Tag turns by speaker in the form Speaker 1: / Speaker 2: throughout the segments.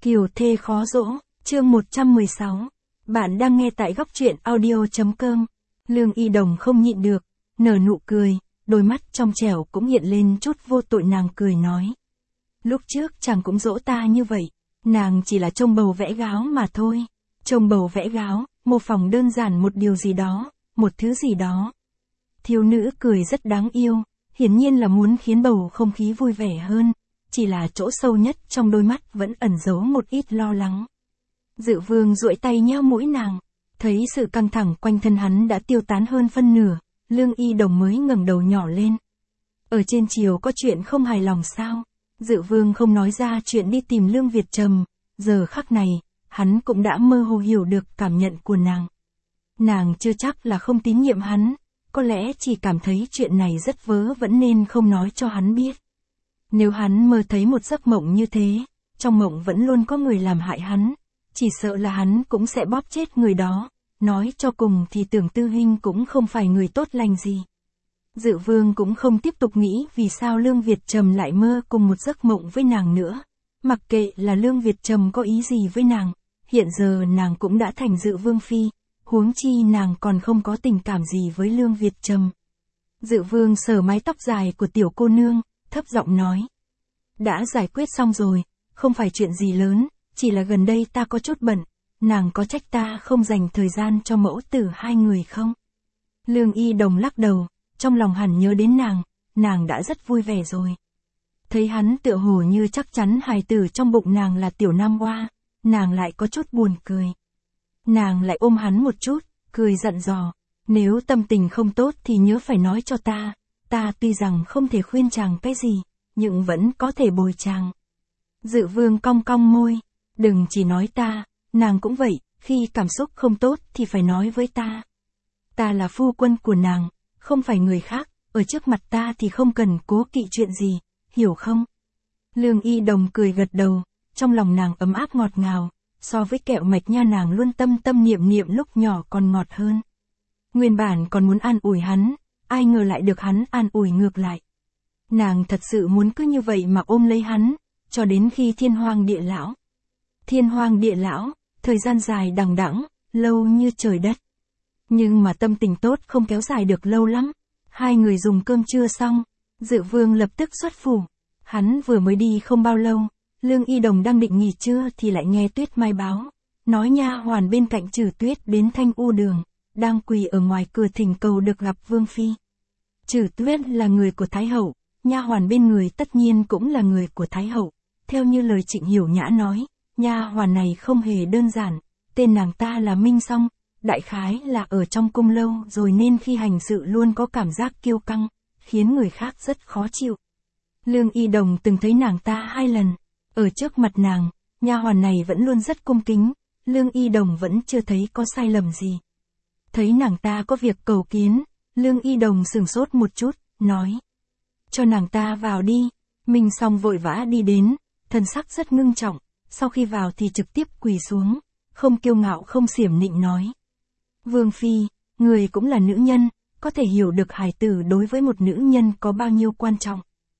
Speaker 1: Kiều thê khó dỗ, chương 116. Bạn đang nghe tại góc truyện audio.com. Lương Y Đồng không nhịn được, nở nụ cười, đôi mắt trong trẻo cũng hiện lên chút vô tội. Nàng cười nói. Lúc trước chàng cũng dỗ ta như vậy, nàng chỉ là trông bầu vẽ gáo mà thôi. Trông bầu vẽ gáo, mô phỏng đơn giản một điều gì đó, một thứ gì đó. Thiếu nữ cười rất đáng yêu, hiển nhiên là muốn khiến bầu không khí vui vẻ hơn. Chỉ là chỗ sâu nhất trong đôi mắt vẫn ẩn giấu một ít lo lắng. Dự Vương duỗi tay nhéo mũi nàng, thấy sự căng thẳng quanh thân hắn đã tiêu tán hơn phân nửa, Lương Y Đồng mới ngẩng đầu nhỏ lên. Ở trên triều có chuyện không hài lòng sao? Dự Vương không nói ra chuyện đi tìm Lương Việt Trầm, giờ khắc này, hắn cũng đã mơ hồ hiểu được cảm nhận của nàng. Nàng chưa chắc là không tín nhiệm hắn, có lẽ chỉ cảm thấy chuyện này rất vớ vẩn nên không nói cho hắn biết. Nếu hắn mơ thấy một giấc mộng như thế, trong mộng vẫn luôn có người làm hại hắn, chỉ sợ là hắn cũng sẽ bóp chết người đó, nói cho cùng thì Tưởng Tư Hinh cũng không phải người tốt lành gì. Dự Vương cũng không tiếp tục nghĩ vì sao Lương Việt Trầm lại mơ cùng một giấc mộng với nàng nữa. Mặc kệ là Lương Việt Trầm có ý gì với nàng, hiện giờ nàng cũng đã thành Dự Vương phi, huống chi nàng còn không có tình cảm gì với Lương Việt Trầm. Dự Vương sờ mái tóc dài của tiểu cô nương, thấp giọng nói. Đã giải quyết xong rồi, không phải chuyện gì lớn, chỉ là gần đây ta có chút bận, nàng có trách ta không dành thời gian cho mẫu tử hai người không? Lương Y Đồng lắc đầu, trong lòng hẳn nhớ đến nàng đã rất vui vẻ rồi. Thấy hắn tựa hồ như chắc chắn hài tử trong bụng nàng là tiểu nam hoa, nàng lại có chút buồn cười. Nàng lại ôm hắn một chút, cười dặn dò, nếu tâm tình không tốt thì nhớ phải nói cho ta tuy rằng không thể khuyên chàng cái gì, nhưng vẫn có thể bồi chàng. Dự Vương cong cong môi, đừng chỉ nói ta, nàng cũng vậy, khi cảm xúc không tốt thì phải nói với ta. Ta là phu quân của nàng, không phải người khác, ở trước mặt ta thì không cần cố kỵ chuyện gì, hiểu không? Lương Y Đồng cười gật đầu, trong lòng nàng ấm áp ngọt ngào, so với kẹo mạch nha nàng luôn tâm niệm lúc nhỏ còn ngọt hơn. Nguyên bản còn muốn an ủi hắn, ai ngờ lại được hắn an ủi ngược lại. Nàng thật sự muốn cứ như vậy mà ôm lấy hắn, cho đến khi thiên hoang địa lão. Thiên hoang địa lão, thời gian dài đằng đẵng, lâu như trời đất. Nhưng mà tâm tình tốt không kéo dài được lâu lắm. Hai người dùng cơm trưa xong, Dự Vương lập tức xuất phủ. Hắn vừa mới đi không bao lâu, Lương Y Đồng đang định nghỉ trưa thì lại nghe Tuyết Mai báo, nói nha hoàn bên cạnh Trử Tuyết đến Thanh U Đường, đang quỳ ở ngoài cửa thỉnh cầu được gặp Vương phi. Trử Tuyết là người của Thái hậu, nha hoàn bên người tất nhiên cũng là người của Thái hậu. Theo như lời Trịnh Hiểu Nhã nói, nha hoàn này không hề đơn giản, tên nàng ta là Minh Song, đại khái là ở trong cung lâu rồi nên khi hành sự luôn có cảm giác kiêu căng, khiến người khác rất khó chịu. Lương Y Đồng từng thấy nàng ta 2 lần, ở trước mặt nàng, nha hoàn này vẫn luôn rất cung kính, Lương Y Đồng vẫn chưa thấy có sai lầm gì. Thấy nàng ta có việc cầu kiến, Lương Y Đồng sửng sốt một chút, nói. Cho nàng ta vào đi. Minh Song vội vã đi đến, thần sắc rất ngưng trọng, sau khi vào thì trực tiếp quỳ xuống, không kiêu ngạo không xiểm nịnh nói. Vương phi, người cũng là nữ nhân, có thể hiểu được hài tử đối với một nữ nhân có bao nhiêu quan trọng.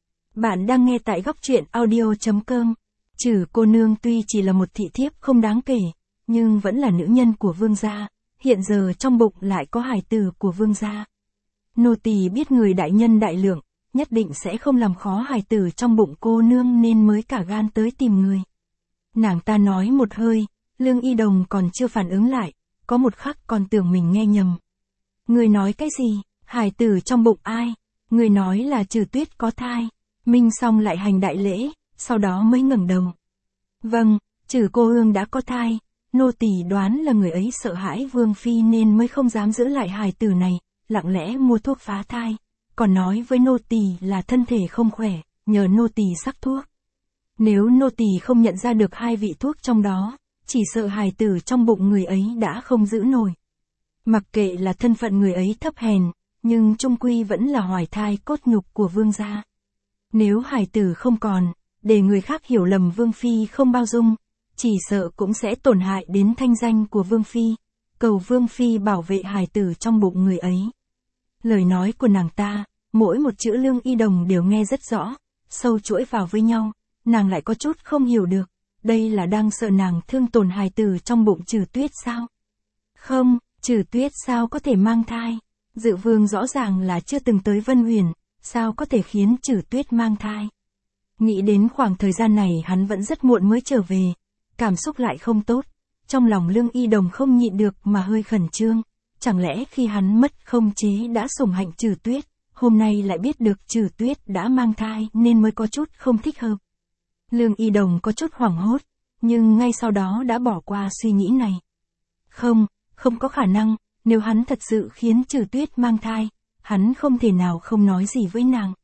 Speaker 1: Bạn đang nghe tại góc truyện audio.com. Trử cô nương tuy chỉ là một thị thiếp không đáng kể, nhưng vẫn là nữ nhân của vương gia, hiện giờ trong bụng lại có hài tử của vương gia. Nô tỳ biết người đại nhân đại lượng, nhất định sẽ không làm khó hài tử trong bụng cô nương nên mới cả gan tới tìm người. Nàng ta nói một hơi, Lương Y Đồng còn chưa phản ứng lại, có một khắc còn tưởng mình nghe nhầm. Người nói cái gì, hài tử trong bụng ai? Người nói là Trử Tuyết có thai. Minh Song lại hành đại lễ, sau đó mới ngẩng đầu. Vâng, Trử cô ương đã có thai, nô tỳ đoán là người ấy sợ hãi Vương phi nên mới không dám giữ lại hài tử này, lặng lẽ mua thuốc phá thai. Còn nói với nô tỳ là thân thể không khỏe, nhờ nô tỳ sắc thuốc. Nếu nô tỳ không nhận ra được 2 vị thuốc trong đó, chỉ sợ hài tử trong bụng người ấy đã không giữ nổi. Mặc kệ là thân phận người ấy thấp hèn, nhưng chung quy vẫn là hoài thai cốt nhục của vương gia. Nếu hài tử không còn, để người khác hiểu lầm Vương phi không bao dung, chỉ sợ cũng sẽ tổn hại đến thanh danh của Vương phi. Cầu Vương phi bảo vệ hài tử trong bụng người ấy. Lời nói của nàng ta, mỗi một chữ Lương Y Đồng đều nghe rất rõ, sâu chuỗi vào với nhau, nàng lại có chút không hiểu được, đây là đang sợ nàng thương tổn hài tử trong bụng Trừ Tuyết sao? Không, Trừ Tuyết sao có thể mang thai? Dự Vương rõ ràng là chưa từng tới Vân Huyền, sao có thể khiến Trừ Tuyết mang thai? Nghĩ đến khoảng thời gian này hắn vẫn rất muộn mới trở về, cảm xúc lại không tốt, trong lòng Lương Y Đồng không nhịn được mà hơi khẩn trương, chẳng lẽ khi hắn mất không chế đã sủng hạnh Trừ Tuyết, hôm nay lại biết được Trừ Tuyết đã mang thai nên mới có chút không thích hợp. Lương Y Đồng có chút hoảng hốt, nhưng ngay sau đó đã bỏ qua suy nghĩ này. Không có khả năng, nếu hắn thật sự khiến Trừ Tuyết mang thai, hắn không thể nào không nói gì với nàng.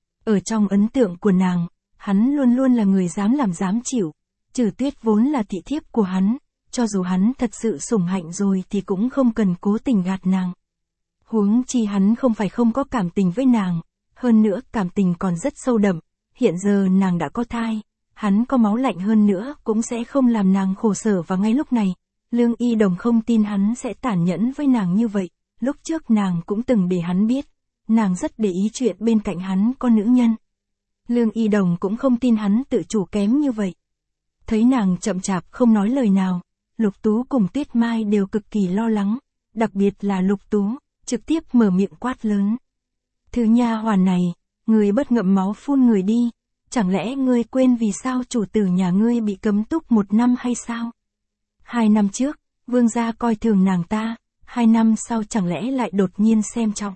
Speaker 1: Ở trong ấn tượng của nàng, hắn luôn luôn là người dám làm dám chịu, Trừ Tuyết vốn là thị thiếp của hắn, cho dù hắn thật sự sủng hạnh rồi thì cũng không cần cố tình gạt nàng. Huống chi hắn không phải không có cảm tình với nàng, hơn nữa cảm tình còn rất sâu đậm, hiện giờ nàng đã có thai, hắn có máu lạnh hơn nữa cũng sẽ không làm nàng khổ sở và ngay lúc này, Lương Y Đồng không tin hắn sẽ tàn nhẫn với nàng như vậy, lúc trước nàng cũng từng để hắn biết, nàng rất để ý chuyện bên cạnh hắn có nữ nhân. Lương Y Đồng cũng không tin hắn tự chủ kém như vậy. Thấy nàng chậm chạp không nói lời nào, Lục Tú cùng Tuyết Mai đều cực kỳ lo lắng, đặc biệt là Lục Tú, trực tiếp mở miệng quát lớn. Thứ nha hoàn này, ngươi bất ngậm máu phun người đi, chẳng lẽ ngươi quên vì sao chủ tử nhà ngươi bị cấm túc 1 năm hay sao? 2 năm trước, vương gia coi thường nàng ta, 2 năm sau chẳng lẽ lại đột nhiên xem trọng.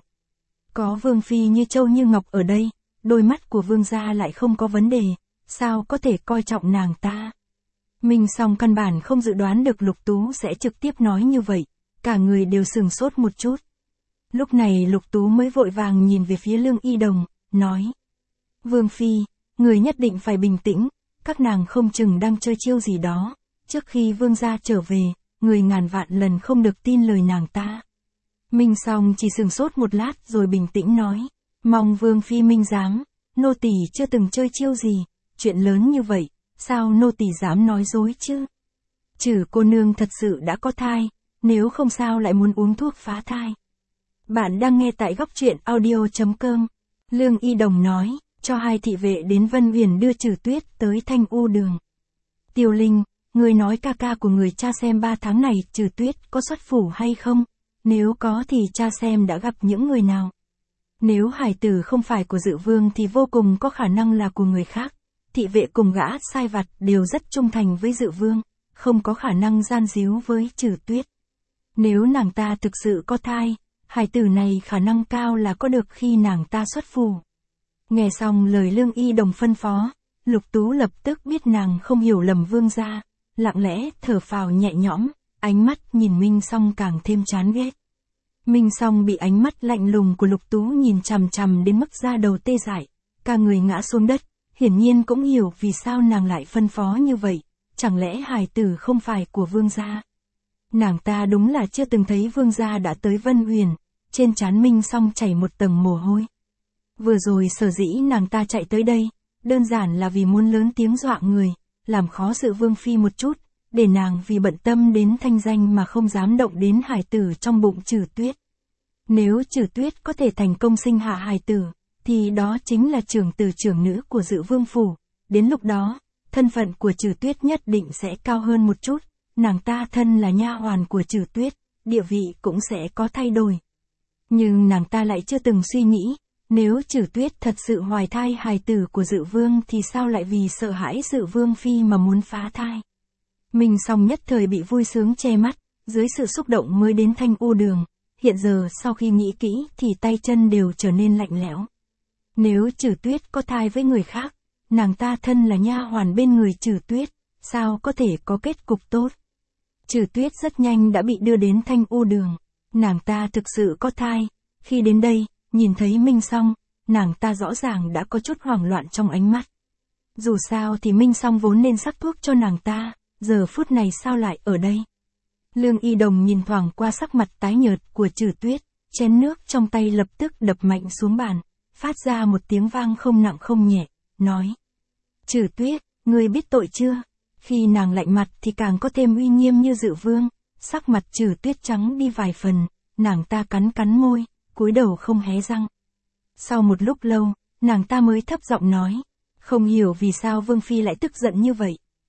Speaker 1: Có vương phi như châu như ngọc ở đây, đôi mắt của vương gia lại không có vấn đề, sao có thể coi trọng nàng ta? Minh Song căn bản không dự đoán được Lục Tú sẽ trực tiếp nói như vậy, cả người đều sừng sốt một chút. Lúc này Lục Tú mới vội vàng nhìn về phía Lương Y Đồng, nói. Vương phi, người nhất định phải bình tĩnh, các nàng không chừng đang chơi chiêu gì đó, trước khi vương gia trở về, người ngàn vạn lần không được tin lời nàng ta. Minh Song chỉ sừng sốt một lát rồi bình tĩnh nói, mong vương phi minh giám, nô tỳ chưa từng chơi chiêu gì, chuyện lớn như vậy, sao nô tỳ dám nói dối chứ? Trừ cô nương thật sự đã có thai, nếu không sao lại muốn uống thuốc phá thai. Bạn đang nghe tại góc truyện audio.com. Lương Y Đồng nói, cho 2 thị vệ đến Vân Huyền đưa Trừ Tuyết tới Thanh U Đường. Tiêu Linh, người nói ca ca của người cha xem 3 tháng này Trừ Tuyết có xuất phủ hay không? Nếu có thì cha xem đã gặp những người nào? Nếu hải tử không phải của Dự Vương thì vô cùng có khả năng là của người khác. Thị vệ cùng gã sai vặt đều rất trung thành với Dự Vương, không có khả năng gian díu với Trừ Tuyết. Nếu nàng ta thực sự có thai, hải tử này khả năng cao là có được khi nàng ta xuất phủ. Nghe xong lời Lương Y Đồng phân phó, Lục Tú lập tức biết nàng không hiểu lầm vương gia, lặng lẽ thở phào nhẹ nhõm, ánh mắt nhìn Minh Song càng thêm chán ghét. Minh Song bị ánh mắt lạnh lùng của Lục Tú nhìn chằm chằm đến mức da đầu tê dại, cả người ngã xuống đất, hiển nhiên cũng hiểu vì sao nàng lại phân phó như vậy, chẳng lẽ hài tử không phải của vương gia. Nàng ta đúng là chưa từng thấy vương gia đã tới Vân Huyền, trên trán Minh Song chảy một tầng mồ hôi. Vừa rồi sở dĩ nàng ta chạy tới đây, đơn giản là vì muốn lớn tiếng dọa người, làm khó sự vương phi một chút, để nàng vì bận tâm đến thanh danh mà không dám động đến hài tử trong bụng Trừ Tuyết. Nếu Trừ Tuyết có thể thành công sinh hạ hài tử, thì đó chính là trưởng tử trưởng nữ của Dự Vương phủ, đến lúc đó, thân phận của Trừ Tuyết nhất định sẽ cao hơn một chút, nàng ta thân là nha hoàn của Trừ Tuyết, địa vị cũng sẽ có thay đổi. Nhưng nàng ta lại chưa từng suy nghĩ, nếu Trừ Tuyết thật sự hoài thai hài tử của Dự Vương thì sao lại vì sợ hãi Dự Vương phi mà muốn phá thai. Minh Song nhất thời bị vui sướng che mắt, dưới sự xúc động mới đến Thanh U Đường, hiện giờ sau khi nghĩ kỹ thì tay chân đều trở nên lạnh lẽo. Nếu Trừ Tuyết có thai với người khác, nàng ta thân là nha hoàn bên người Trừ Tuyết, sao có thể có kết cục tốt. Trừ Tuyết rất nhanh đã bị đưa đến Thanh U Đường, nàng ta thực sự có thai, khi đến đây, nhìn thấy Minh Song, nàng ta rõ ràng đã có chút hoảng loạn trong ánh mắt. Dù sao thì Minh Song vốn nên sắc thuốc cho nàng ta, giờ phút này sao lại ở đây. Lương Y Đồng nhìn thoáng qua sắc mặt tái nhợt của Trừ Tuyết, chén nước trong tay lập tức đập mạnh xuống bàn, phát ra một tiếng vang không nặng không nhẹ, nói. Trừ Tuyết, ngươi biết tội chưa? Khi nàng lạnh mặt thì càng có thêm uy nghiêm như Dự Vương, sắc mặt Trừ Tuyết trắng đi vài phần, nàng ta cắn cắn môi, cúi đầu không hé răng. Sau một lúc lâu, nàng ta mới thấp giọng nói, không hiểu vì sao Vương phi lại tức giận như vậy.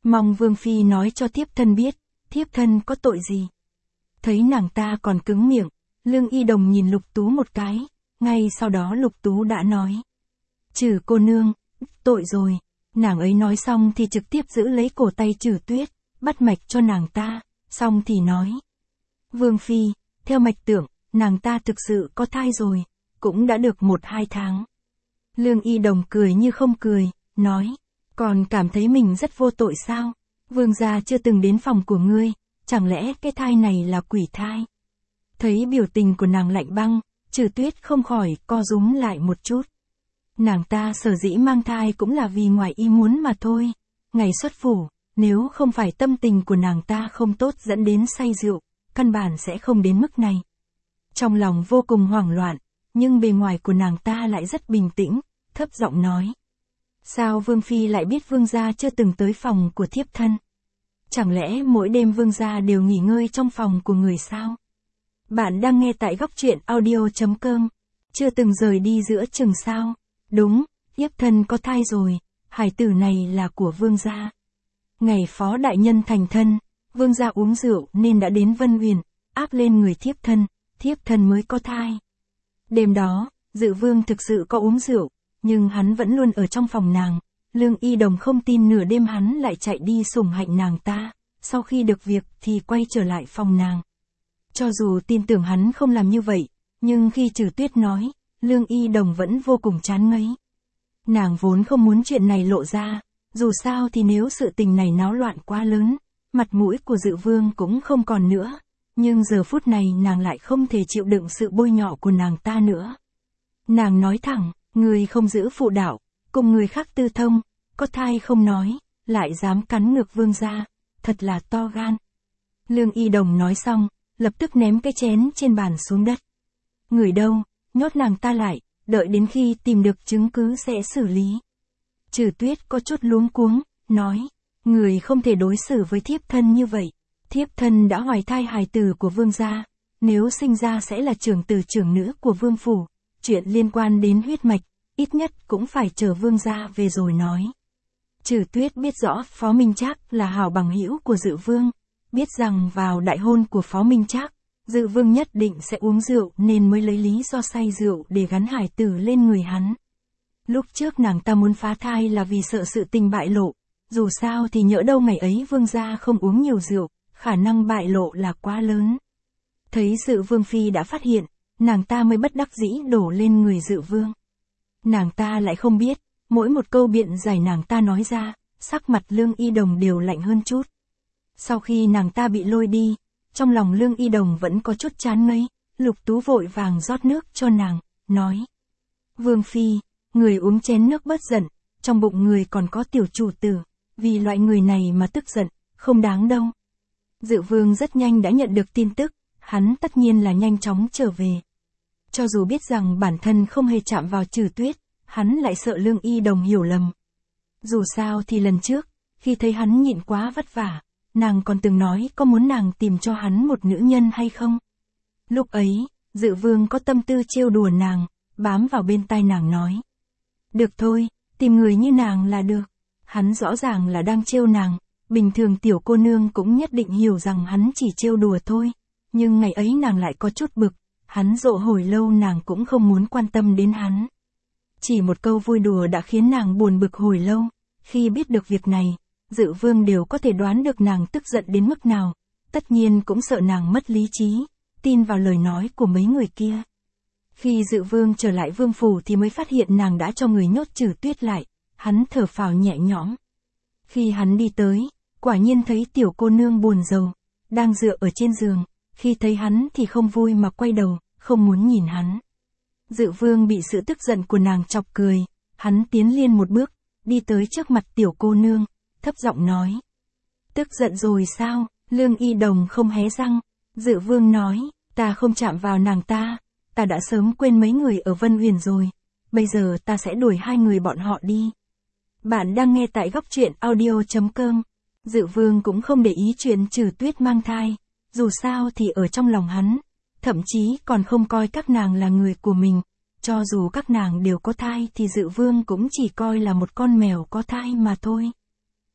Speaker 1: Mong Vương Phi nói cho thiếp thân biết, thiếp thân có tội gì. Thấy nàng ta còn cứng miệng, Lương Y Đồng nhìn Lục Tú một cái, ngay sau đó Lục Tú đã nói. Trừ cô nương, tội rồi. Nàng ấy nói xong thì trực tiếp giữ lấy cổ tay Trừ Tuyết, bắt mạch cho nàng ta, xong thì nói. Vương Phi, theo mạch tưởng, nàng ta thực sự có thai rồi, cũng đã được 1-2 tháng. Lương Y Đồng cười như không cười, nói, còn cảm thấy mình rất vô tội sao? Vương gia chưa từng đến phòng của ngươi, chẳng lẽ cái thai này là quỷ thai? Thấy biểu tình của nàng lạnh băng, Trừ Tuyết không khỏi co rúm lại một chút. Nàng ta sở dĩ mang thai cũng là vì ngoài ý muốn mà thôi. Ngày xuất phủ, nếu không phải tâm tình của nàng ta không tốt dẫn đến say rượu, căn bản sẽ không đến mức này. Trong lòng vô cùng hoảng loạn, nhưng bề ngoài của nàng ta lại rất bình tĩnh, thấp giọng nói. Sao Vương Phi lại biết Vương gia chưa từng tới phòng của thiếp thân? Chẳng lẽ mỗi đêm Vương gia đều nghỉ ngơi trong phòng của người sao? Bạn đang nghe tại góc truyện audio.com. Chưa từng rời đi giữa chừng sao? Đúng, thiếp thân có thai rồi, hài tử này là của Vương gia. Ngày phó đại nhân thành thân, Vương gia uống rượu nên đã đến Vân Huyền, áp lên người thiếp thân mới có thai. Đêm đó, Dự Vương thực sự có uống rượu, nhưng hắn vẫn luôn ở trong phòng nàng. Lương Y Đồng không tin nửa đêm hắn lại chạy đi sủng hạnh nàng ta, sau khi được việc thì quay trở lại phòng nàng. Cho dù tin tưởng hắn không làm như vậy, nhưng khi Trừ Tuyết nói, Lương Y Đồng vẫn vô cùng chán ngấy. Nàng vốn không muốn chuyện này lộ ra, dù sao thì nếu sự tình này náo loạn quá lớn, mặt mũi của Dự Vương cũng không còn nữa. Nhưng giờ phút này nàng lại không thể chịu đựng sự bôi nhọ của nàng ta nữa. Nàng nói thẳng, người không giữ phụ đạo, cùng người khác tư thông, có thai không nói, lại dám cắn ngược Vương gia, thật là to gan. Lương Y Đồng nói xong, lập tức ném cái chén trên bàn xuống đất. Người đâu, nhốt nàng ta lại, đợi đến khi tìm được chứng cứ sẽ xử lý. Trừ Tuyết có chút luống cuống, nói, người không thể đối xử với thiếp thân như vậy. Thiếp thân đã hoài thai hài tử của Vương gia, nếu sinh ra sẽ là trưởng tử trưởng nữ của Vương phủ, chuyện liên quan đến huyết mạch, ít nhất cũng phải chờ Vương gia về rồi nói. Trừ Tuyết biết rõ Phó Minh Trác là hảo bằng hữu của Dự Vương, biết rằng vào đại hôn của Phó Minh Trác, Dự Vương nhất định sẽ uống rượu nên mới lấy lý do say rượu để gắn hài tử lên người hắn. Lúc trước nàng ta muốn phá thai là vì sợ sự tình bại lộ, dù sao thì nhỡ đâu ngày ấy Vương gia không uống nhiều rượu, khả năng bại lộ là quá lớn. Thấy Dự Vương Phi đã phát hiện, nàng ta mới bất đắc dĩ đổ lên người Dự Vương. Nàng ta lại không biết, mỗi một câu biện giải nàng ta nói ra, sắc mặt Lương Y Đồng đều lạnh hơn chút. Sau khi nàng ta bị lôi đi, trong lòng Lương Y Đồng vẫn có chút chán ngấy, Lục Tú vội vàng rót nước cho nàng, nói. Vương Phi, người uống chén nước bớt giận, trong bụng người còn có tiểu chủ tử, vì loại người này mà tức giận, không đáng đâu. Dự Vương rất nhanh đã nhận được tin tức, hắn tất nhiên là nhanh chóng trở về. Cho dù biết rằng bản thân không hề chạm vào Trừ Tuyết, hắn lại sợ Lương Y Đồng hiểu lầm. Dù sao thì lần trước, khi thấy hắn nhịn quá vất vả, nàng còn từng nói có muốn nàng tìm cho hắn một nữ nhân hay không. Lúc ấy, Dự Vương có tâm tư trêu đùa nàng, bám vào bên tai nàng nói. Được thôi, tìm người như nàng là được. Hắn rõ ràng là đang trêu nàng, bình thường tiểu cô nương cũng nhất định hiểu rằng hắn chỉ trêu đùa thôi. Nhưng ngày ấy nàng lại có chút bực, hắn dỗ hồi lâu nàng cũng không muốn quan tâm đến hắn. Chỉ một câu vui đùa đã khiến nàng buồn bực hồi lâu, khi biết được việc này, Dự Vương đều có thể đoán được nàng tức giận đến mức nào, tất nhiên cũng sợ nàng mất lý trí, tin vào lời nói của mấy người kia. Khi Dự Vương trở lại vương phủ thì mới phát hiện nàng đã cho người nhốt Trừ Tuyết lại, hắn thở phào nhẹ nhõm. Khi hắn đi tới, quả nhiên thấy tiểu cô nương buồn rầu, đang dựa ở trên giường, khi thấy hắn thì không vui mà quay đầu, không muốn nhìn hắn. Dự Vương bị sự tức giận của nàng chọc cười, hắn tiến lên một bước, đi tới trước mặt tiểu cô nương, thấp giọng nói. Tức giận rồi sao? Lương Y Đồng không hé răng. Dự Vương nói, ta không chạm vào nàng ta đã sớm quên mấy người ở Vân Huyền rồi, bây giờ ta sẽ đuổi hai người bọn họ đi. Bạn đang nghe tại góc truyện audio.com. Dự Vương cũng không để ý chuyện Trừ Tuyết mang thai, dù sao thì ở trong lòng hắn, thậm chí còn không coi các nàng là người của mình, cho dù các nàng đều có thai thì Dự Vương cũng chỉ coi là một con mèo có thai mà thôi.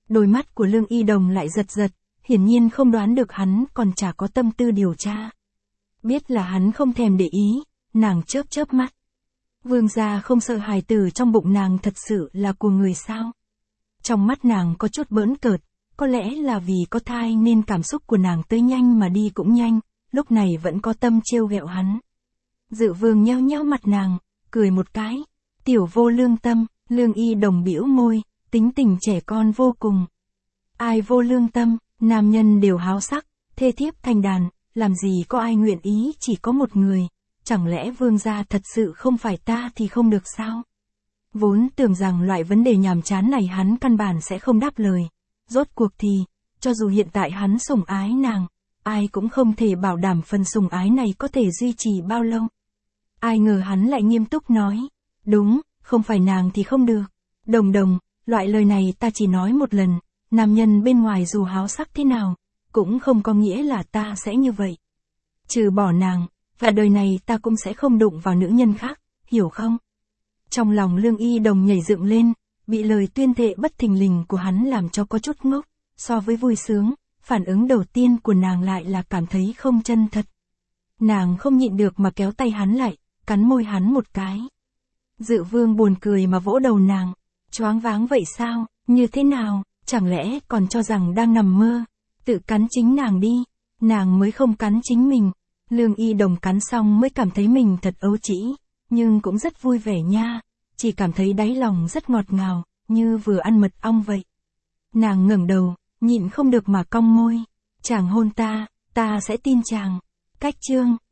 Speaker 1: Đôi mắt của Lương Y Đồng lại giật giật, hiển nhiên không đoán được hắn còn chả có tâm tư điều tra. Biết là hắn không thèm để ý, nàng chớp chớp mắt. Vương gia không sợ hài tử trong bụng nàng thật sự là của người sao? Trong mắt nàng có chút bỡn cợt, có lẽ là vì có thai nên cảm xúc của nàng tới nhanh mà đi cũng nhanh, lúc này vẫn có tâm trêu ghẹo hắn. Dự Vương nheo nheo mặt nàng, cười một cái. Tiểu vô lương tâm, Lương Y Đồng bĩu môi, tính tình trẻ con vô cùng. Ai vô lương tâm, nam nhân đều háo sắc, thê thiếp thành đàn, làm gì có ai nguyện ý chỉ có một người, chẳng lẽ vương gia thật sự không phải ta thì không được sao? Vốn tưởng rằng loại vấn đề nhàm chán này hắn căn bản sẽ không đáp lời. Rốt cuộc thì, cho dù hiện tại hắn sủng ái nàng, ai cũng không thể bảo đảm phần sủng ái này có thể duy trì bao lâu. Ai ngờ hắn lại nghiêm túc nói, đúng, không phải nàng thì không được. Đồng đồng, loại lời này ta chỉ nói một lần, nam nhân bên ngoài dù háo sắc thế nào, cũng không có nghĩa là ta sẽ như vậy. Trừ bỏ nàng, và đời này ta cũng sẽ không đụng vào nữ nhân khác, hiểu không? Trong lòng Lương Y Đồng nhảy dựng lên, bị lời tuyên thệ bất thình lình của hắn làm cho có chút ngốc, so với vui sướng, phản ứng đầu tiên của nàng lại là cảm thấy không chân thật. Nàng không nhịn được mà kéo tay hắn lại, cắn môi hắn một cái. Dự Vương buồn cười mà vỗ đầu nàng, choáng váng vậy sao, như thế nào, chẳng lẽ còn cho rằng đang nằm mơ, tự cắn chính nàng đi, nàng mới không cắn chính mình. Lương Y Đồng cắn xong mới cảm thấy mình thật ấu trĩ, nhưng cũng rất vui vẻ nha, chỉ cảm thấy đáy lòng rất ngọt ngào, như vừa ăn mật ong vậy. Nàng ngẩng đầu, nhịn không được mà cong môi, chàng hôn ta sẽ tin chàng. Cách chương